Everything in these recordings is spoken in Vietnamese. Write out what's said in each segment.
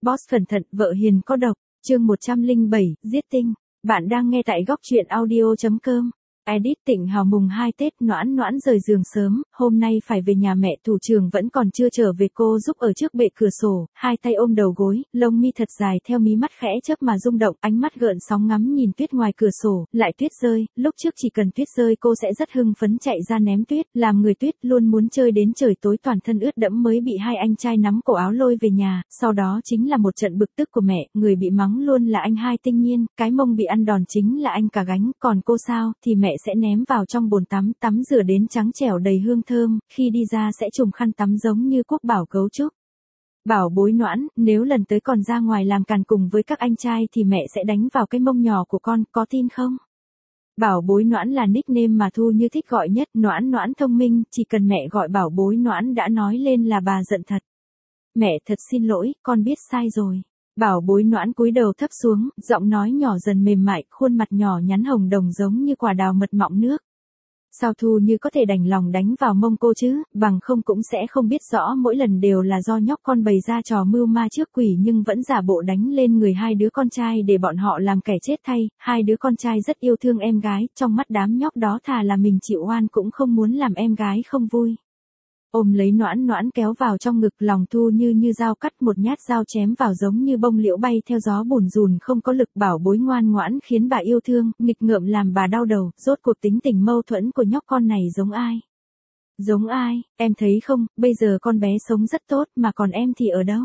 Boss cẩn thận, vợ hiền có độc. Chương 107, giết tinh. Bạn đang nghe tại góc truyện audio.com. Edit Tịnh Hào mùng 2 Tết Noãn Noãn rời giường sớm, hôm nay phải về nhà mẹ thủ trưởng vẫn còn chưa trở về, cô giúp ở trước bệ cửa sổ, hai tay ôm đầu gối, lông mi thật dài theo mí mắt khẽ chớp mà rung động, ánh mắt gợn sóng ngắm nhìn tuyết ngoài cửa sổ, lại tuyết rơi, lúc trước chỉ cần tuyết rơi cô sẽ rất hưng phấn chạy ra ném tuyết, làm người tuyết luôn muốn chơi đến trời tối toàn thân ướt đẫm mới bị hai anh trai nắm cổ áo lôi về nhà, sau đó chính là một trận bực tức của mẹ, người bị mắng luôn là anh hai Tinh Nhiên, cái mông bị ăn đòn chính là anh cả gánh, còn cô sao, thì mẹ sẽ ném vào trong bồn tắm rửa đến trắng trẻo đầy hương thơm, khi đi ra sẽ trùm khăn tắm giống như quốc bảo gấu trúc. Bảo bối Noãn, nếu lần tới còn ra ngoài làm càn cùng với các anh trai thì mẹ sẽ đánh vào cái mông nhỏ của con, có tin không? Bảo bối Noãn là nickname mà Thu Như thích gọi nhất, Noãn Noãn thông minh, chỉ cần mẹ gọi bảo bối Noãn đã nói lên là bà giận thật. Mẹ thật xin lỗi, con biết sai rồi. Bảo bối Noãn cúi đầu thấp xuống, giọng nói nhỏ dần mềm mại, khuôn mặt nhỏ nhắn hồng đồng giống như quả đào mật mọng nước. Sao Thu Như có thể đành lòng đánh vào mông cô chứ, bằng không cũng sẽ không biết rõ mỗi lần đều là do nhóc con bày ra trò mưu ma trước quỷ nhưng vẫn giả bộ đánh lên người hai đứa con trai để bọn họ làm kẻ chết thay, hai đứa con trai rất yêu thương em gái, trong mắt đám nhóc đó thà là mình chịu oan cũng không muốn làm em gái không vui. Ôm lấy Noãn Noãn kéo vào trong ngực, lòng Thu như dao cắt, một nhát dao chém vào giống như bông liễu bay theo gió bùn rùn không có lực. Bảo bối ngoan ngoãn khiến bà yêu thương, nghịch ngợm làm bà đau đầu, rốt cuộc tính tình mâu thuẫn của nhóc con này giống ai? Giống ai, em thấy không, bây giờ con bé sống rất tốt mà còn em thì ở đâu?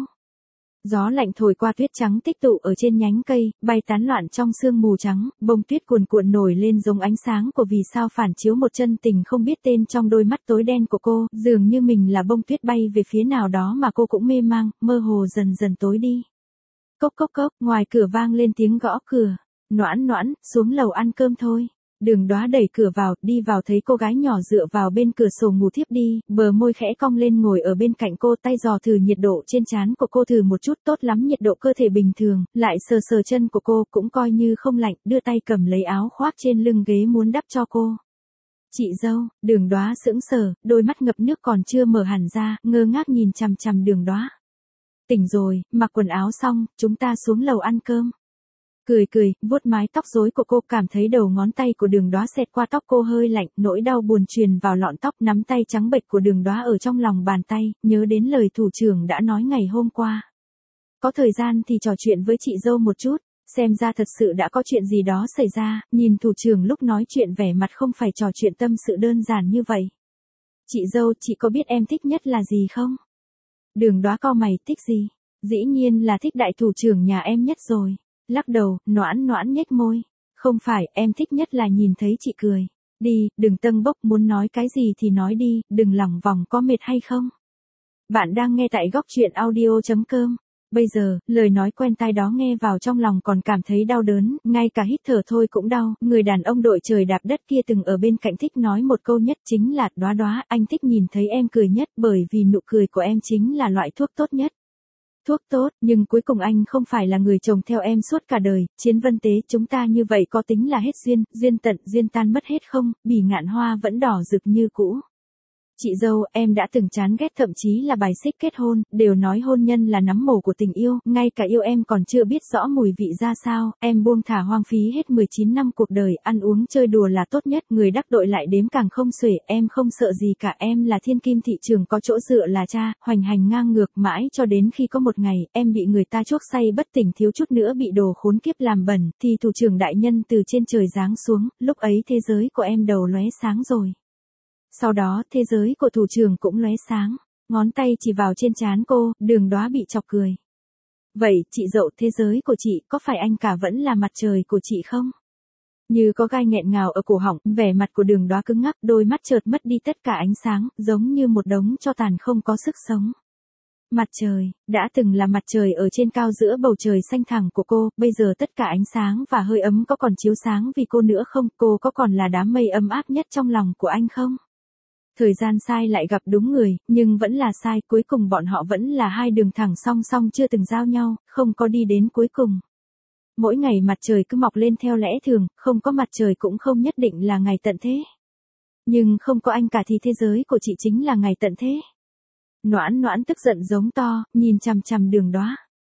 Gió lạnh thổi qua tuyết trắng tích tụ ở trên nhánh cây, bay tán loạn trong sương mù trắng, bông tuyết cuồn cuộn nổi lên giống ánh sáng của vì sao phản chiếu một chân tình không biết tên trong đôi mắt tối đen của cô, dường như mình là bông tuyết bay về phía nào đó mà cô cũng mê mang, mơ hồ dần dần tối đi. Cốc cốc cốc, ngoài cửa vang lên tiếng gõ cửa. Noãn Noãn, xuống lầu ăn cơm thôi. Đường Đóa đẩy cửa vào, đi vào thấy cô gái nhỏ dựa vào bên cửa sổ ngủ thiếp đi, bờ môi khẽ cong lên ngồi ở bên cạnh cô, tay dò thử nhiệt độ trên trán của cô, thử một chút, tốt lắm, nhiệt độ cơ thể bình thường, lại sờ sờ chân của cô, cũng coi như không lạnh, đưa tay cầm lấy áo khoác trên lưng ghế muốn đắp cho cô. Chị dâu, Đường Đóa sững sờ, đôi mắt ngập nước còn chưa mở hẳn ra, ngơ ngác nhìn chằm chằm Đường Đóa. Tỉnh rồi, mặc quần áo xong, chúng ta xuống lầu ăn cơm. Cười, vuốt mái tóc rối của cô, cảm thấy đầu ngón tay của Đường Đóa xẹt qua tóc cô hơi lạnh, nỗi đau buồn truyền vào lọn tóc, nắm tay trắng bệch của Đường Đóa ở trong lòng bàn tay, nhớ đến lời thủ trưởng đã nói ngày hôm qua. Có thời gian thì trò chuyện với chị dâu một chút, xem ra thật sự đã có chuyện gì đó xảy ra, nhìn thủ trưởng lúc nói chuyện vẻ mặt không phải trò chuyện tâm sự đơn giản như vậy. Chị dâu, chị có biết em thích nhất là gì không? Đường Đóa cau mày, thích gì? Dĩ nhiên là thích đại thủ trưởng nhà em nhất rồi. Lắc đầu, Noãn Noãn nhếch môi. Không phải, em thích nhất là nhìn thấy chị cười. Đi, đừng tâng bốc, muốn nói cái gì thì nói đi, đừng lỏng vòng, có mệt hay không? Bạn đang nghe tại góc truyện audio.com. Bây giờ, lời nói quen tai đó nghe vào trong lòng còn cảm thấy đau đớn, ngay cả hít thở thôi cũng đau. Người đàn ông đội trời đạp đất kia từng ở bên cạnh thích nói một câu nhất, chính là, Đóa Đóa, anh thích nhìn thấy em cười nhất, bởi vì nụ cười của em chính là loại thuốc tốt nhất. Thuốc tốt, nhưng cuối cùng anh không phải là người chồng theo em suốt cả đời, Chiến Vân Tế, chúng ta như vậy có tính là hết duyên, duyên tận, duyên tan mất hết không, Bỉ Ngạn Hoa vẫn đỏ rực như cũ. Chị dâu, em đã từng chán ghét thậm chí là bài xích kết hôn, đều nói hôn nhân là nắm mồ của tình yêu, ngay cả yêu em còn chưa biết rõ mùi vị ra sao, em buông thả hoang phí hết 19 năm cuộc đời, ăn uống chơi đùa là tốt nhất, người đắc đội lại đếm càng không xuể, em không sợ gì cả, em là thiên kim thị trường có chỗ dựa là cha, hoành hành ngang ngược mãi cho đến khi có một ngày, em bị người ta chuốc say bất tỉnh thiếu chút nữa bị đồ khốn kiếp làm bẩn, thì thủ trưởng đại nhân từ trên trời giáng xuống, lúc ấy thế giới của em đầu lóe sáng rồi. Sau đó, thế giới của thủ trưởng cũng lóe sáng, ngón tay chỉ vào trên trán cô, Đường Đóa bị chọc cười. Vậy, chị dậu, thế giới của chị, có phải anh cả vẫn là mặt trời của chị không? Như có gai nghẹn ngào ở cổ họng, vẻ mặt của Đường Đóa cứng ngắc, đôi mắt chợt mất đi tất cả ánh sáng, giống như một đống tro tàn không có sức sống. Mặt trời, đã từng là mặt trời ở trên cao giữa bầu trời xanh thẳm của cô, bây giờ tất cả ánh sáng và hơi ấm có còn chiếu sáng vì cô nữa không, cô có còn là đám mây ấm áp nhất trong lòng của anh không? Thời gian sai lại gặp đúng người, nhưng vẫn là sai, cuối cùng bọn họ vẫn là hai đường thẳng song song chưa từng giao nhau, không có đi đến cuối cùng. Mỗi ngày mặt trời cứ mọc lên theo lẽ thường, không có mặt trời cũng không nhất định là ngày tận thế. Nhưng không có anh cả thì thế giới của chị chính là ngày tận thế. Noãn Noãn tức giận giống to, nhìn chằm chằm Đường Đóa.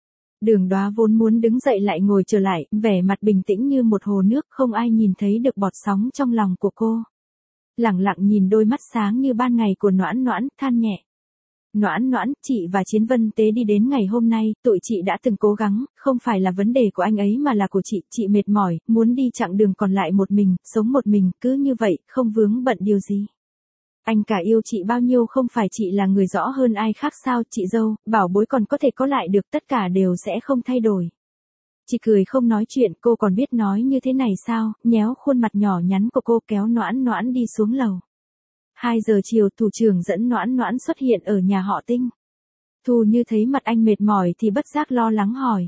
Đường Đóa vốn muốn đứng dậy lại ngồi trở lại, vẻ mặt bình tĩnh như một hồ nước, không ai nhìn thấy được bọt sóng trong lòng của cô. Lẳng lặng nhìn đôi mắt sáng như ban ngày của Noãn Noãn, than nhẹ. Noãn Noãn, chị và Chiến Vân Tế đi đến ngày hôm nay, tụi chị đã từng cố gắng, không phải là vấn đề của anh ấy mà là của chị mệt mỏi, muốn đi chặng đường còn lại một mình, sống một mình, cứ như vậy, không vướng bận điều gì. Anh cả yêu chị bao nhiêu không phải chị là người rõ hơn ai khác sao, chị dâu, bảo bối còn có thể có lại được, tất cả đều sẽ không thay đổi. Chị cười không nói chuyện, cô còn biết nói như thế này sao, nhéo khuôn mặt nhỏ nhắn của cô kéo Noãn Noãn đi xuống lầu. 2 giờ chiều thủ trưởng dẫn Noãn Noãn xuất hiện ở nhà họ Tinh. Thu Như thấy mặt anh mệt mỏi thì bất giác lo lắng hỏi.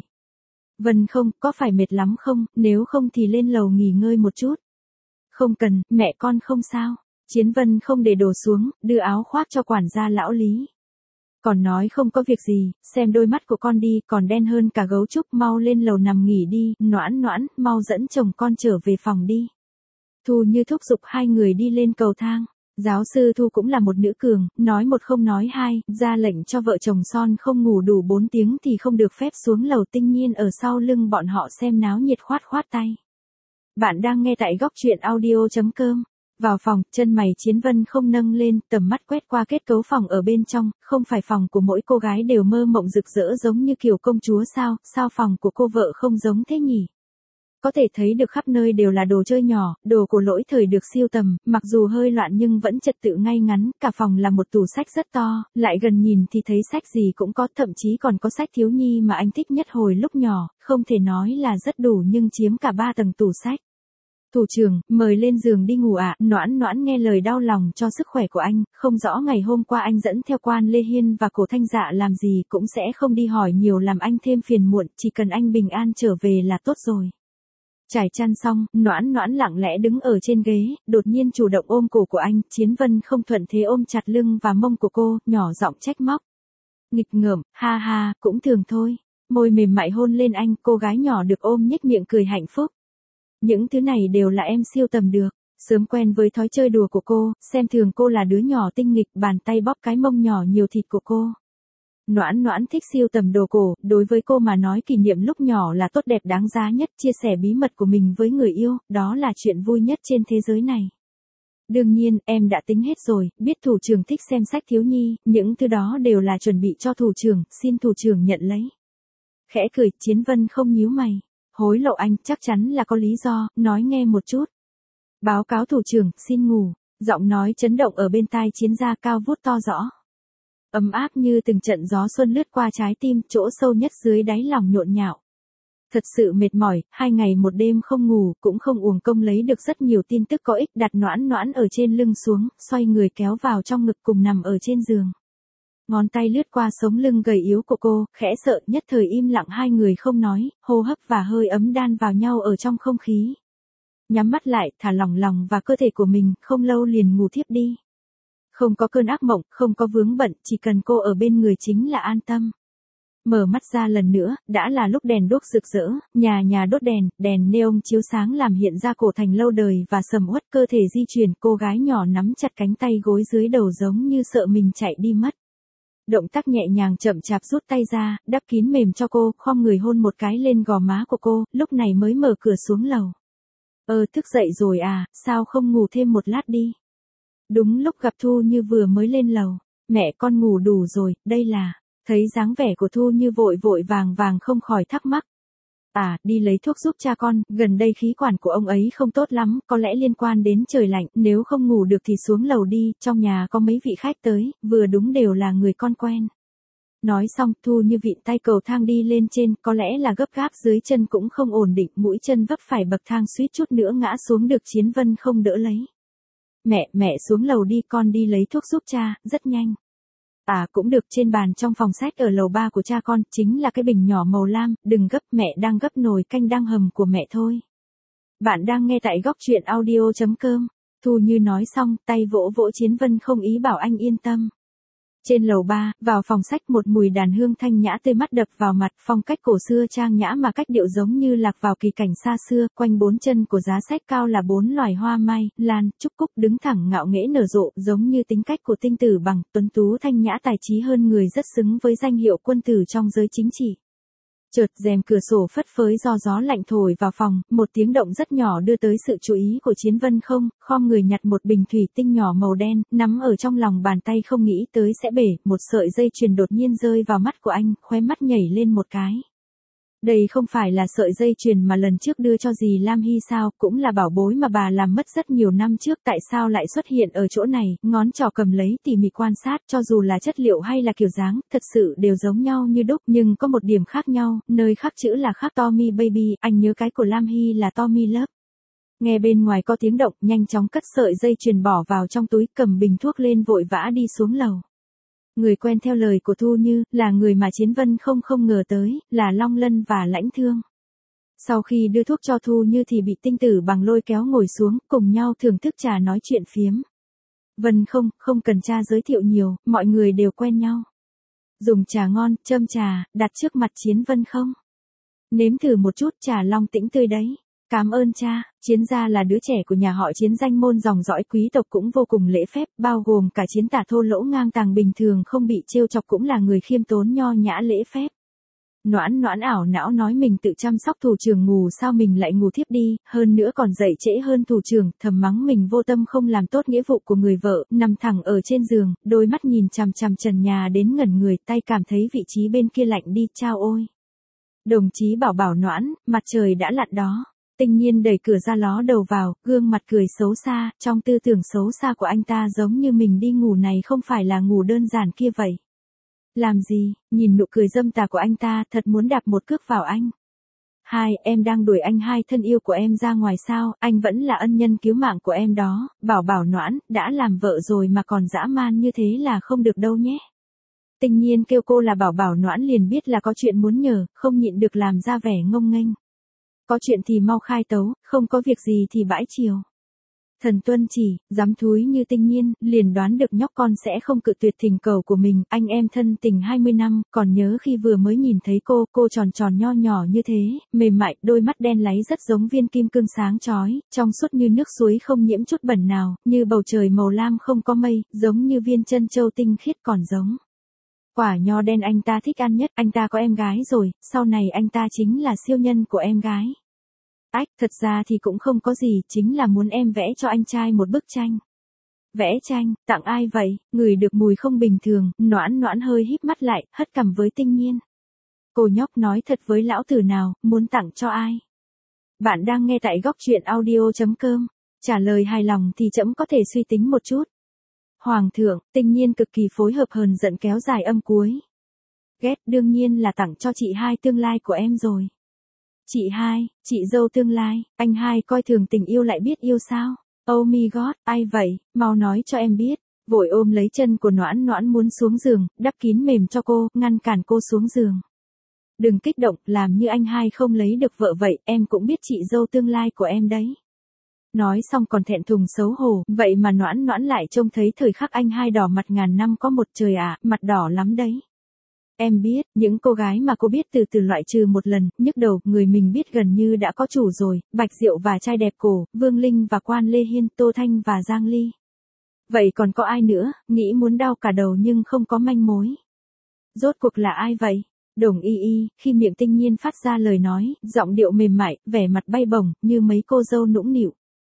Vân không, có phải mệt lắm không, nếu không thì lên lầu nghỉ ngơi một chút. Không cần, mẹ con không sao. Chiến Vân không để đồ xuống, đưa áo khoác cho quản gia lão Lý. Còn nói không có việc gì, xem đôi mắt của con đi, còn đen hơn cả gấu trúc, mau lên lầu nằm nghỉ đi, Noãn Noãn, mau dẫn chồng con trở về phòng đi. Thu Như thúc giục 2 người đi lên cầu thang. Giáo sư Thu cũng là một nữ cường, nói một không nói hai, ra lệnh cho vợ chồng son không ngủ đủ 4 tiếng thì không được phép xuống lầu. Tinh Nhiên ở sau lưng bọn họ xem náo nhiệt khoát khoát tay. Bạn đang nghe tại góc truyện audio.com. Vào phòng, chân mày Chiến Vân không nâng lên, tầm mắt quét qua kết cấu phòng ở bên trong, không phải phòng của mỗi cô gái đều mơ mộng rực rỡ giống như kiểu công chúa sao phòng của cô vợ không giống thế nhỉ? Có thể thấy được khắp nơi đều là đồ chơi nhỏ, đồ của lỗi thời được siêu tầm, mặc dù hơi loạn nhưng vẫn trật tự ngay ngắn, cả phòng là một tủ sách rất to, lại gần nhìn thì thấy sách gì cũng có, thậm chí còn có sách thiếu nhi mà anh thích nhất hồi lúc nhỏ, không thể nói là rất đủ nhưng chiếm cả 3 tầng tủ sách. Thủ trưởng, mời lên giường đi ngủ ạ. Noãn Noãn nghe lời đau lòng cho sức khỏe của anh, không rõ ngày hôm qua anh dẫn theo Quan Lê Hiên và Cổ Thanh Dạ làm gì cũng sẽ không đi hỏi nhiều làm anh thêm phiền muộn, chỉ cần anh bình an trở về là tốt rồi. Trải chăn xong, Noãn Noãn lặng lẽ đứng ở trên ghế, đột nhiên chủ động ôm cổ của anh, Chiến Vân không thuận thế ôm chặt lưng và mông của cô, nhỏ giọng trách móc. Nghịch ngợm, ha ha, cũng thường thôi. Môi mềm mại hôn lên anh, cô gái nhỏ được ôm nhếch miệng cười hạnh phúc. Những thứ này đều là em siêu tầm được. Sớm quen với thói chơi đùa của cô, xem thường cô là đứa nhỏ tinh nghịch, bàn tay bóp cái mông nhỏ nhiều thịt của cô. Noãn Noãn thích siêu tầm đồ cổ, đối với cô mà nói kỷ niệm lúc nhỏ là tốt đẹp đáng giá nhất, chia sẻ bí mật của mình với người yêu, đó là chuyện vui nhất trên thế giới này. Đương nhiên, em đã tính hết rồi, biết thủ trưởng thích xem sách thiếu nhi, những thứ đó đều là chuẩn bị cho thủ trưởng, xin thủ trưởng nhận lấy. Khẽ cười, Chiến Vân không nhíu mày. Hối lộ anh, chắc chắn là có lý do, nói nghe một chút. Báo cáo thủ trưởng, xin ngủ. Giọng nói chấn động ở bên tai Chiến gia cao vút to rõ. Ấm áp như từng trận gió xuân lướt qua trái tim, chỗ sâu nhất dưới đáy lòng nhộn nhạo. Thật sự mệt mỏi, 2 ngày 1 đêm không ngủ, cũng không uổng công lấy được rất nhiều tin tức có ích, đặt Noãn Noãn ở trên lưng xuống, xoay người kéo vào trong ngực cùng nằm ở trên giường. Ngón tay lướt qua sống lưng gầy yếu của cô, khẽ sợ, nhất thời im lặng, 2 người không nói, hô hấp và hơi ấm đan vào nhau ở trong không khí. Nhắm mắt lại, thả lỏng lòng và cơ thể của mình, không lâu liền ngủ thiếp đi. Không có cơn ác mộng, không có vướng bận, chỉ cần cô ở bên người chính là an tâm. Mở mắt ra lần nữa, đã là lúc đèn đuốc rực rỡ, nhà đốt đèn, đèn neon chiếu sáng làm hiện ra cổ thành lâu đời và sầm uất, cơ thể di chuyển, cô gái nhỏ nắm chặt cánh tay gối dưới đầu giống như sợ mình chạy đi mất. Động tác nhẹ nhàng chậm chạp rút tay ra, đắp kín mềm cho cô, khom người hôn một cái lên gò má của cô, lúc này mới mở cửa xuống lầu. Thức dậy rồi à, sao không ngủ thêm một lát đi? Đúng lúc gặp Thu Như vừa mới lên lầu. Mẹ con ngủ đủ rồi, đây là... Thấy dáng vẻ của Thu Như vội vội vàng không khỏi thắc mắc. Đi lấy thuốc giúp cha con, gần đây khí quản của ông ấy không tốt lắm, có lẽ liên quan đến trời lạnh, nếu không ngủ được thì xuống lầu đi, trong nhà có mấy vị khách tới, vừa đúng đều là người con quen. Nói xong, Thu Như vịn tay cầu thang đi lên trên, có lẽ là gấp gáp dưới chân cũng không ổn định, mũi chân vấp phải bậc thang suýt chút nữa ngã xuống, được Chiến Vân không đỡ lấy. Mẹ xuống lầu đi, con đi lấy thuốc giúp cha, rất nhanh. Cũng được, trên bàn trong phòng sách ở lầu 3 của cha con, chính là cái bình nhỏ màu lam, đừng gấp, mẹ đang gấp nồi canh đang hầm của mẹ thôi. Bạn đang nghe tại góc truyện audio.com. Thu Như nói xong, tay vỗ vỗ Chiến Vân không ý bảo anh yên tâm. Trên lầu 3, vào phòng sách, một mùi đàn hương thanh nhã tươi mắt đập vào mặt, phong cách cổ xưa trang nhã mà cách điệu giống như lạc vào kỳ cảnh xa xưa, quanh 4 chân của giá sách cao là 4 loài hoa mai, lan, trúc cúc đứng thẳng ngạo nghễ nở rộ, giống như tính cách của tinh tử bằng, tuấn tú thanh nhã tài trí hơn người, rất xứng với danh hiệu quân tử trong giới chính trị. Chợt rèm cửa sổ phất phới do gió lạnh thổi vào phòng, một tiếng động rất nhỏ đưa tới sự chú ý của Chiến Vân Không, khom người nhặt một bình thủy tinh nhỏ màu đen, nắm ở trong lòng bàn tay không nghĩ tới sẽ bể, một sợi dây chuyền đột nhiên rơi vào mắt của anh, khóe mắt nhảy lên một cái. Đây không phải là sợi dây chuyền mà lần trước đưa cho dì Lam Hy sao, cũng là bảo bối mà bà làm mất rất nhiều năm trước, tại sao lại xuất hiện ở chỗ này, ngón trỏ cầm lấy tỉ mỉ quan sát, cho dù là chất liệu hay là kiểu dáng, thật sự đều giống nhau như đúc, nhưng có một điểm khác nhau, nơi khắc chữ là khắc Tommy Baby, anh nhớ cái của Lam Hy là Tommy Love. Nghe bên ngoài có tiếng động, nhanh chóng cất sợi dây chuyền bỏ vào trong túi, cầm bình thuốc lên vội vã đi xuống lầu. Người quen theo lời của Thu Như, là người mà Chiến Vân không ngờ tới, là Long Lân và Lãnh Thương. Sau khi đưa thuốc cho Thu Như thì bị Tinh Tử Bằng lôi kéo ngồi xuống, cùng nhau thưởng thức trà nói chuyện phiếm. Vân không cần cha giới thiệu nhiều, mọi người đều quen nhau. Dùng trà ngon, châm trà, đặt trước mặt Chiến Vân không. Nếm thử một chút trà long tĩnh tươi đấy. Cảm ơn cha. Chiến gia là đứa trẻ của nhà họ Chiến, danh môn dòng dõi quý tộc, cũng vô cùng lễ phép, bao gồm cả Chiến tả thô lỗ ngang tàng bình thường không bị trêu chọc, cũng là người khiêm tốn nho nhã lễ phép. Noãn Noãn ảo não nói mình tự chăm sóc thủ trưởng ngủ, sao mình lại ngủ thiếp đi, hơn nữa còn dậy trễ hơn thủ trưởng, thầm mắng mình vô tâm không làm tốt nghĩa vụ của người vợ, nằm thẳng ở trên giường, đôi mắt nhìn chằm chằm trần nhà đến ngẩn người, tay cảm thấy vị trí bên kia lạnh đi, chao ôi. Đồng chí bảo Noãn, mặt trời đã lặn đó. Tinh Nhiên đẩy cửa ra ló đầu vào, gương mặt cười xấu xa, trong tư tưởng xấu xa của anh ta giống như mình đi ngủ này không phải là ngủ đơn giản kia vậy. Làm gì, nhìn nụ cười dâm tà của anh ta, thật muốn đạp một cước vào anh. Hai, em đang đuổi anh hai thân yêu của em ra ngoài sao, anh vẫn là ân nhân cứu mạng của em đó, bảo Noãn, đã làm vợ rồi mà còn dã man như thế là không được đâu nhé. Tinh Nhiên kêu cô là bảo Noãn liền biết là có chuyện muốn nhờ, không nhịn được làm ra vẻ ngông nghênh. Có chuyện thì mau khai tấu, không có việc gì thì bãi chiều. Thần tuân chỉ, dám thúi như Tinh Nhiên, liền đoán được nhóc con sẽ không cự tuyệt thỉnh cầu của mình, anh em thân tình 20 năm, còn nhớ khi vừa mới nhìn thấy cô tròn tròn nho nhỏ như thế, mềm mại, đôi mắt đen láy rất giống viên kim cương sáng chói, trong suốt như nước suối không nhiễm chút bẩn nào, như bầu trời màu lam không có mây, giống như viên chân châu tinh khiết còn giống. Quả nho đen anh ta thích ăn nhất, anh ta có em gái rồi, sau này anh ta chính là siêu nhân của em gái. Ách, thật ra thì cũng không có gì, chính là muốn em vẽ cho anh trai một bức tranh. Vẽ tranh, tặng ai vậy, ngửi được mùi không bình thường, Noãn hơi híp mắt lại, hất cằm với Tinh Nhiên. Cô nhóc nói thật với lão tử nào, muốn tặng cho ai? Bạn đang nghe tại góc truyện audio.com, trả lời hài lòng thì trẫm có thể suy tính một chút. Hoàng thượng, Tinh Nhiên cực kỳ phối hợp hờn giận kéo dài âm cuối. Ghét, đương nhiên là tặng cho chị hai tương lai của em rồi. Chị hai, chị dâu tương lai, anh hai coi thường tình yêu lại biết yêu sao? Oh my god, ai vậy, mau nói cho em biết. Vội ôm lấy chân của Noãn muốn xuống giường, đắp kín mềm cho cô, ngăn cản cô xuống giường. Đừng kích động, làm như anh hai không lấy được vợ vậy, em cũng biết chị dâu tương lai của em đấy. Nói xong còn thẹn thùng xấu hổ, vậy mà Noãn lại trông thấy thời khắc anh hai đỏ mặt ngàn năm có một trời ạ, mặt đỏ lắm đấy. Em biết, những cô gái mà cô biết từ loại trừ một lần, nhức đầu, người mình biết gần như đã có chủ rồi, Bạch Diệu và trai đẹp cổ, Vương Linh và Quan Lê Hiên, Tô Thanh và Giang Ly. Vậy còn có ai nữa, nghĩ muốn đau cả đầu nhưng không có manh mối. Rốt cuộc là ai vậy? Đồng Y, khi miệng Tinh Nhiên phát ra lời nói, giọng điệu mềm mại, vẻ mặt bay bổng, như mấy cô dâu nũng nịu.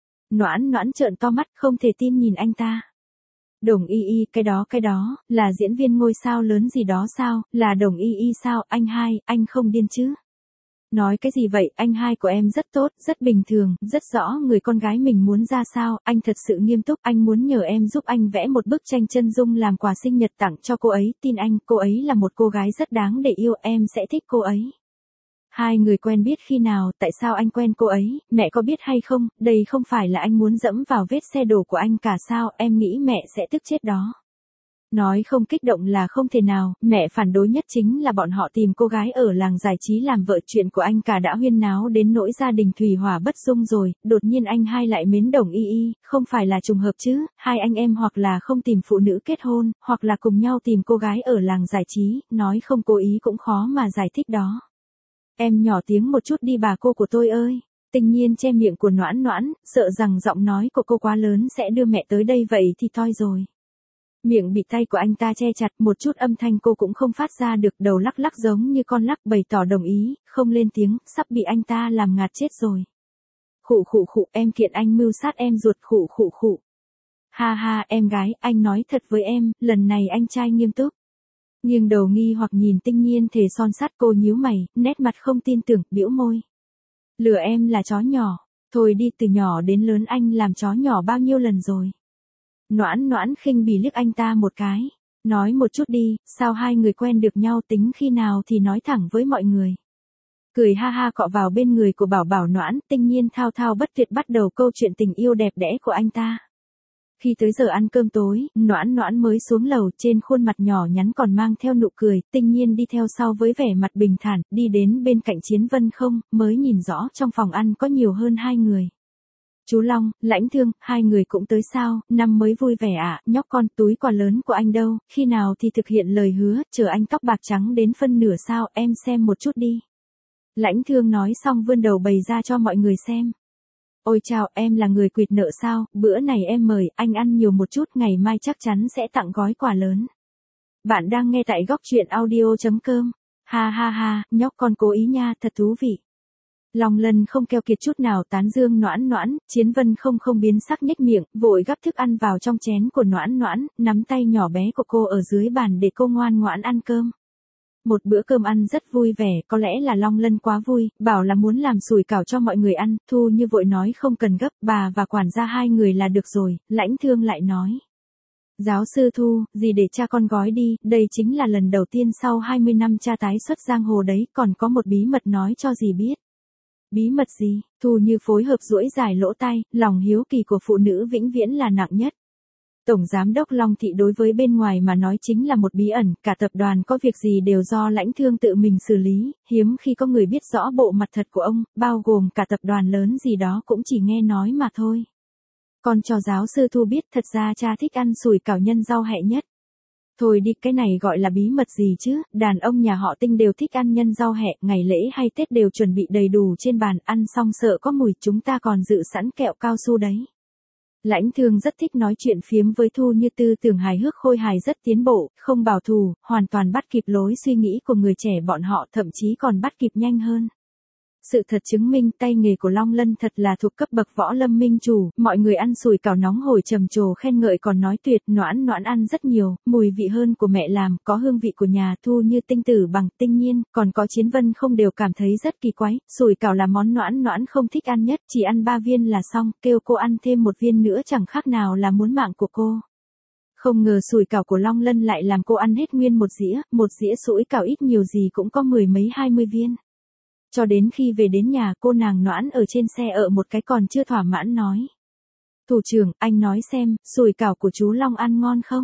Noãn trợn to mắt, không thể tin nhìn anh ta. Đồng Y, cái đó, là diễn viên ngôi sao lớn gì đó sao, là Đồng Y sao, anh hai, anh không điên chứ? Nói cái gì vậy, anh hai của em rất tốt, rất bình thường, rất rõ người con gái mình muốn ra sao, anh thật sự nghiêm túc, anh muốn nhờ em giúp anh vẽ một bức tranh chân dung làm quà sinh nhật tặng cho cô ấy, tin anh, cô ấy là một cô gái rất đáng để yêu, em sẽ thích cô ấy. Hai người quen biết khi nào, tại sao anh quen cô ấy, mẹ có biết hay không, đây không phải là anh muốn dẫm vào vết xe đổ của anh cả sao, em nghĩ mẹ sẽ tức chết đó. Nói không kích động là không thể nào, mẹ phản đối nhất chính là bọn họ tìm cô gái ở làng giải trí làm vợ, chuyện của anh cả đã huyên náo đến nỗi gia đình thủy hỏa bất dung rồi, đột nhiên anh hai lại mến Đồng Y, không phải là trùng hợp chứ, hai anh em hoặc là không tìm phụ nữ kết hôn, hoặc là cùng nhau tìm cô gái ở làng giải trí, nói không cố ý cũng khó mà giải thích đó. Em nhỏ tiếng một chút đi bà cô của tôi ơi. Tinh Nhiên che miệng của Noãn, sợ rằng giọng nói của cô quá lớn sẽ đưa mẹ tới đây vậy thì toi rồi. Miệng bị tay của anh ta che chặt, một chút âm thanh cô cũng không phát ra được, đầu lắc lắc giống như con lắc bày tỏ đồng ý, không lên tiếng, sắp bị anh ta làm ngạt chết rồi. Khụ khụ khụ, em kiện anh mưu sát em ruột, khụ khụ khụ. Ha ha, em gái, anh nói thật với em, lần này anh trai nghiêm túc. Nghiêng đầu nghi hoặc nhìn Tinh Nhiên thề son sắt, cô nhíu mày, nét mặt không tin tưởng, bĩu môi. Lừa em là chó nhỏ, thôi đi, từ nhỏ đến lớn anh làm chó nhỏ bao nhiêu lần rồi. Noãn Noãn khinh bỉ liếc anh ta một cái, nói một chút đi, sao hai người quen được nhau, tính khi nào thì nói thẳng với mọi người. Cười ha ha cọ vào bên người của Bảo Bảo. Noãn, Tinh Nhiên thao thao bất tuyệt bắt đầu câu chuyện tình yêu đẹp đẽ của anh ta. Khi tới giờ ăn cơm tối, Noãn Noãn mới xuống lầu, trên khuôn mặt nhỏ nhắn còn mang theo nụ cười, Tinh Nhiên đi theo sau với vẻ mặt bình thản, đi đến bên cạnh Chiến Vân Không, mới nhìn rõ trong phòng ăn có nhiều hơn hai người. Chú Long, Lãnh Thương, hai người cũng tới sao, năm mới vui vẻ ạ, nhóc con, túi quà lớn của anh đâu, khi nào thì thực hiện lời hứa, chờ anh tóc bạc trắng đến phân nửa sao, em xem một chút đi. Lãnh Thương nói xong vươn đầu bày ra cho mọi người xem. Ôi chào, em là người quỵt nợ sao, bữa này em mời, anh ăn nhiều một chút, ngày mai chắc chắn sẽ tặng gói quà lớn. Bạn đang nghe tại góc truyện audio.com. Ha ha ha, nhóc con cố ý nha, thật thú vị. Long Lân không keo kiệt chút nào tán dương Noãn Noãn, Chiến Vân không biến sắc nhếch miệng, vội gắp thức ăn vào trong chén của Noãn Noãn, nắm tay nhỏ bé của cô ở dưới bàn để cô ngoan ngoãn ăn cơm. Một bữa cơm ăn rất vui vẻ, có lẽ là Long Lân quá vui, bảo là muốn làm sủi cảo cho mọi người ăn, Thu Như vội nói không cần gấp, bà và quản gia hai người là được rồi, Lãnh Thương lại nói. Giáo sư Thu, gì để cha con gói đi, đây chính là lần đầu tiên sau 20 năm cha tái xuất giang hồ đấy, còn có một bí mật nói cho dì biết. Bí mật gì? Thu Như phối hợp duỗi dài lỗ tai, lòng hiếu kỳ của phụ nữ vĩnh viễn là nặng nhất. Tổng giám đốc Long Thị đối với bên ngoài mà nói chính là một bí ẩn, cả tập đoàn có việc gì đều do Lãnh Thương tự mình xử lý, hiếm khi có người biết rõ bộ mặt thật của ông, bao gồm cả tập đoàn lớn gì đó cũng chỉ nghe nói mà thôi. Còn cho giáo sư Thu biết, thật ra cha thích ăn sủi cảo nhân rau hẹ nhất. Thôi đi, cái này gọi là bí mật gì chứ, đàn ông nhà họ Tinh đều thích ăn nhân rau hẹ, ngày lễ hay Tết đều chuẩn bị đầy đủ trên bàn, ăn xong sợ có mùi, chúng ta còn dự sẵn kẹo cao su đấy. Lãnh Thương rất thích nói chuyện phiếm với Thu Như, tư tưởng hài hước khôi hài rất tiến bộ, không bảo thủ, hoàn toàn bắt kịp lối suy nghĩ của người trẻ bọn họ, thậm chí còn bắt kịp nhanh hơn. Sự thật chứng minh tay nghề của Long Lân thật là thuộc cấp bậc võ lâm minh chủ, mọi người ăn sủi cảo nóng hổi trầm trồ khen ngợi còn nói tuyệt. Noãn Noãn ăn rất nhiều, mùi vị hơn của mẹ làm, có hương vị của nhà Thu Như, Tinh Tử bằng, Tinh Nhiên, còn có Chiến Vân không đều cảm thấy rất kỳ quái, sủi cảo là món Noãn Noãn không thích ăn nhất, chỉ ăn 3 viên là xong, kêu cô ăn thêm một viên nữa chẳng khác nào là muốn mạng của cô. Không ngờ sủi cảo của Long Lân lại làm cô ăn hết nguyên một dĩa sủi cảo ít nhiều gì cũng có 10 mấy 20 viên. Cho đến khi về đến nhà, cô nàng Noãn ở trên xe ở một cái còn chưa thỏa mãn nói. Thủ trưởng, anh nói xem, sủi cảo của chú Long ăn ngon không?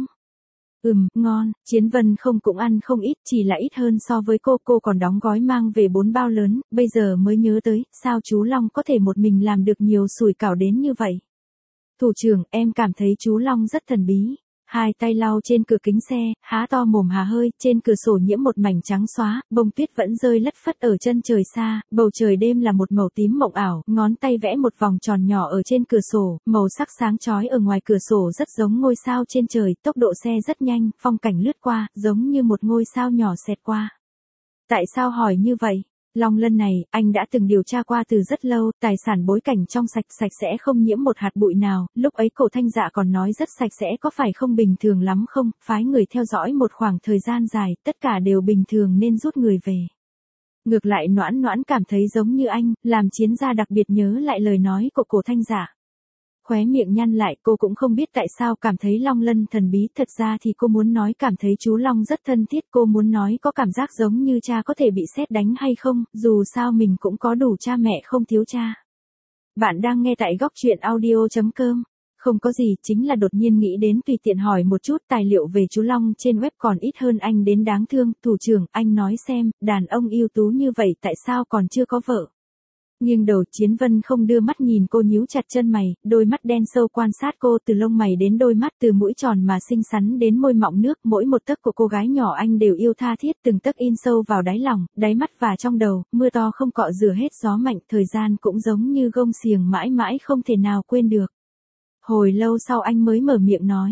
Ngon, Chiến Vân không cũng ăn không ít, chỉ là ít hơn so với cô còn đóng gói mang về 4 bao lớn, bây giờ mới nhớ tới, sao chú Long có thể một mình làm được nhiều sủi cảo đến như vậy? Thủ trưởng, em cảm thấy chú Long rất thần bí. Hai tay lau trên cửa kính xe, há to mồm hà hơi, trên cửa sổ nhiễm một mảnh trắng xóa, bông tuyết vẫn rơi lất phất ở chân trời xa, bầu trời đêm là một màu tím mộng ảo, ngón tay vẽ một vòng tròn nhỏ ở trên cửa sổ, màu sắc sáng chói ở ngoài cửa sổ rất giống ngôi sao trên trời, tốc độ xe rất nhanh, phong cảnh lướt qua, giống như một ngôi sao nhỏ xẹt qua. Tại sao hỏi như vậy? Long Lân này, anh đã từng điều tra qua từ rất lâu, tài sản bối cảnh trong sạch sẽ không nhiễm một hạt bụi nào, lúc ấy Cổ Thanh Dạ còn nói rất sạch sẽ, có phải không bình thường lắm không, phái người theo dõi một khoảng thời gian dài, tất cả đều bình thường nên rút người về. Ngược lại Noãn Noãn cảm thấy giống như anh, làm Chiến gia đặc biệt nhớ lại lời nói của Cổ Thanh Dạ. Khóe miệng nhăn lại, cô cũng không biết tại sao cảm thấy Long Lân thần bí, thật ra thì cô muốn nói cảm thấy chú Long rất thân thiết, cô muốn nói có cảm giác giống như cha có thể bị sét đánh hay không, dù sao mình cũng có đủ cha mẹ không thiếu cha. Bạn đang nghe tại góc truyện audio.com. Không có gì, chính là đột nhiên nghĩ đến tùy tiện hỏi một chút tài liệu về chú Long trên web còn ít hơn anh đến đáng thương, thủ trưởng, anh nói xem, đàn ông ưu tú như vậy tại sao còn chưa có vợ. Nghiêng đầu Chiến Vân không đưa mắt nhìn cô nhíu chặt chân mày, đôi mắt đen sâu quan sát cô từ lông mày đến đôi mắt, từ mũi tròn mà xinh xắn đến môi mọng nước, mỗi một tấc của cô gái nhỏ anh đều yêu tha thiết, từng tấc in sâu vào đáy lòng, đáy mắt và trong đầu, mưa to không cọ rửa hết gió mạnh, thời gian cũng giống như gông xiềng mãi mãi không thể nào quên được. Hồi lâu sau anh mới mở miệng nói,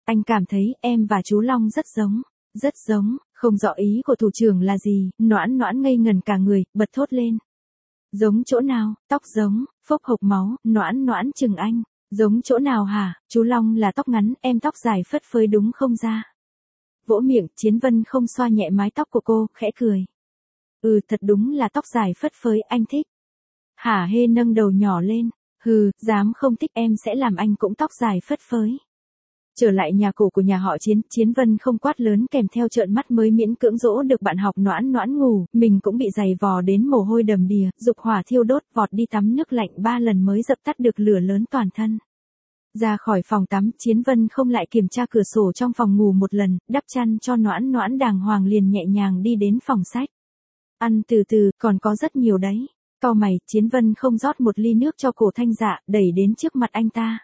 Anh cảm thấy em và chú Long rất giống. Rất giống, không rõ ý của thủ trưởng là gì, Noãn Noãn ngây ngần cả người, bật thốt lên. Giống chỗ nào, tóc giống, phốc hộc máu, Noãn Noãn chừng anh. Giống chỗ nào hả, chú Long là tóc ngắn, em tóc dài phất phới đúng không ra. Vỗ miệng, Chiến Vân không xoa nhẹ mái tóc của cô, khẽ cười. Thật đúng là tóc dài phất phới, anh thích. Hả Hê nâng đầu nhỏ lên. Dám không thích em sẽ làm anh cũng tóc dài phất phới. Trở lại nhà cổ của nhà họ Chiến, Chiến Vân không quát lớn kèm theo trợn mắt mới miễn cưỡng dỗ được bạn học Noãn Noãn ngủ, mình cũng bị giày vò đến mồ hôi đầm đìa, dục hỏa thiêu đốt, vọt đi tắm nước lạnh 3 lần mới dập tắt được lửa lớn toàn thân. Ra khỏi phòng tắm, Chiến Vân không lại kiểm tra cửa sổ trong phòng ngủ một lần, đắp chăn cho Noãn Noãn đàng hoàng liền nhẹ nhàng đi đến phòng sách. Ăn từ từ, còn có rất nhiều đấy. Cau mày, Chiến Vân không rót một ly nước cho Cổ Thanh Dạ, đẩy đến trước mặt anh ta.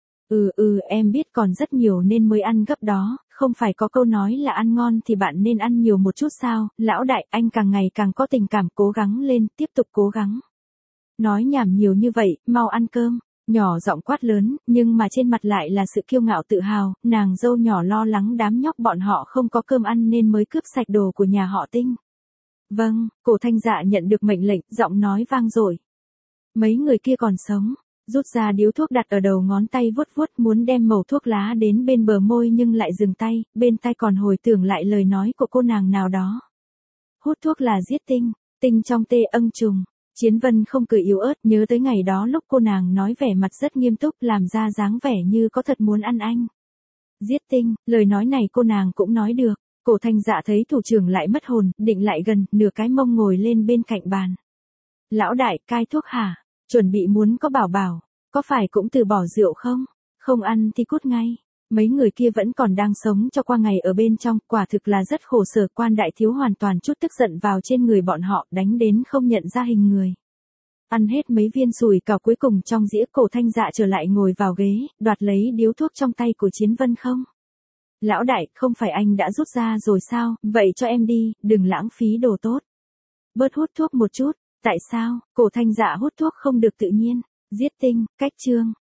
Em biết còn rất nhiều nên mới ăn gấp đó, không phải có câu nói là ăn ngon thì bạn nên ăn nhiều một chút sao, lão đại, anh càng ngày càng có tình cảm, cố gắng lên, tiếp tục cố gắng. Nói nhảm nhiều như vậy, mau ăn cơm, nhỏ giọng quát lớn, nhưng mà trên mặt lại là sự kiêu ngạo tự hào, nàng dâu nhỏ lo lắng đám nhóc bọn họ không có cơm ăn nên mới cướp sạch đồ của nhà họ Tinh. Vâng, Cổ Thanh Dạ nhận được mệnh lệnh, giọng nói vang dội. Mấy người kia còn sống. Rút ra điếu thuốc đặt ở đầu ngón tay vuốt vuốt muốn đem mẩu thuốc lá đến bên bờ môi nhưng lại dừng tay, bên tai còn hồi tưởng lại lời nói của cô nàng nào đó. Hút thuốc là giết Tinh, Tinh trong tê âng trùng. Chiến Vân không cười yếu ớt nhớ tới ngày đó lúc cô nàng nói vẻ mặt rất nghiêm túc làm ra dáng vẻ như có thật muốn ăn anh. Giết Tinh, lời nói này cô nàng cũng nói được. Cổ Thanh Dạ thấy thủ trưởng lại mất hồn, định lại gần, nửa cái mông ngồi lên bên cạnh bàn. Lão đại, cai thuốc hả? Chuẩn bị muốn có bảo bảo, có phải cũng từ bỏ rượu không? Không ăn thì cút ngay. Mấy người kia vẫn còn đang sống cho qua ngày ở bên trong, quả thực là rất khổ sở. Quan đại thiếu hoàn toàn chút tức giận vào trên người bọn họ, đánh đến không nhận ra hình người. Ăn hết mấy viên sủi cảo cuối cùng trong dĩa, Cổ Thanh Dạ trở lại ngồi vào ghế, đoạt lấy điếu thuốc trong tay của Chiến Vân không? Lão đại, không phải anh đã rút ra rồi sao, vậy cho em đi, đừng lãng phí đồ tốt. Bớt hút thuốc một chút. Tại sao, Cổ Thanh Dạ hút thuốc không được tự nhiên. Giết Tinh, cách chương.